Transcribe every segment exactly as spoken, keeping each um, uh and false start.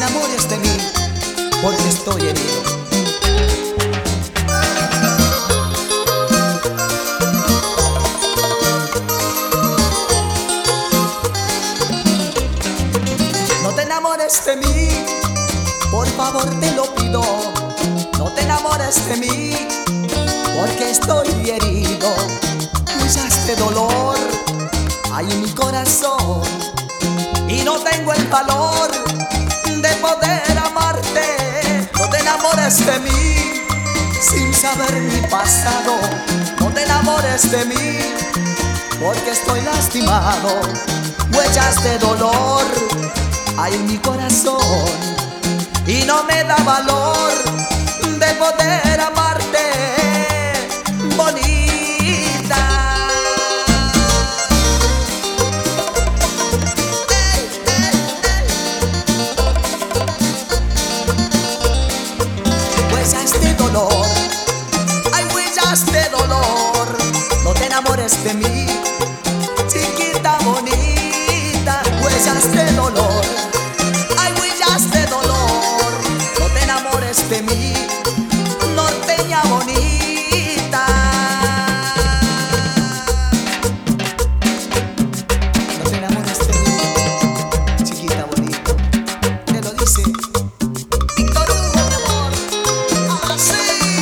enamores de mí, porque estoy herido. No te enamores de mí, por favor te lo pido. No te enamores de mí, porque estoy herido. Huellaste dolor hay en mi corazón y no tengo el valor de poder amarte. No te enamores de mí sin saber mi pasado. No te enamores de mí, porque estoy lastimado. Huellas de dolor hay en mi corazón y no me da valor de poder amarte, bonita. Ey, ey, ey. Huellas de dolor, hay huellas de dolor. No te enamores de mí, chiquita bonita. Huellas de dolor, hay huellas de dolor. No te enamores de mí, norteña bonita. No te enamores de mí, chiquita bonita. Te lo dice Víctor Hugo, mi amor. Así.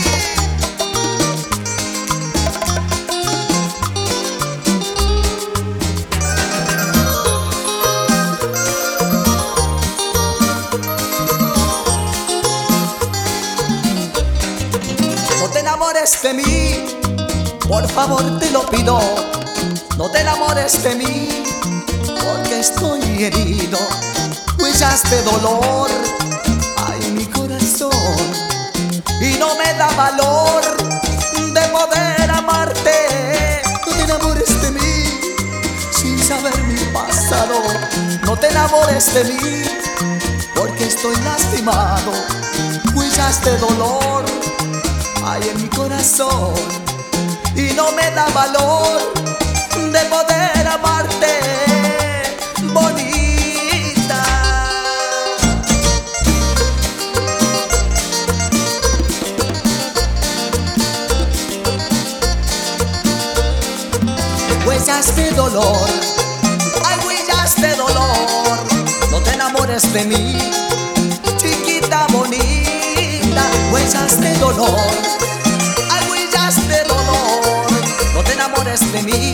No te enamores de mí, por favor te lo pido. No te enamores de mí, porque estoy herido. Huellas de dolor hay en mi corazón y no me da valor de poder amarte. No te enamores de mí sin saber mi pasado. No te enamores de mí, porque estoy lastimado. Huellas de dolor hay en mi corazón y no me da valor de poder amarte, bonita. Huellas de dolor, hay huellas de dolor. No te enamores de mí, chiquita bonita. Huellas de dolor, hay huellas de dolor. No te enamores de mí,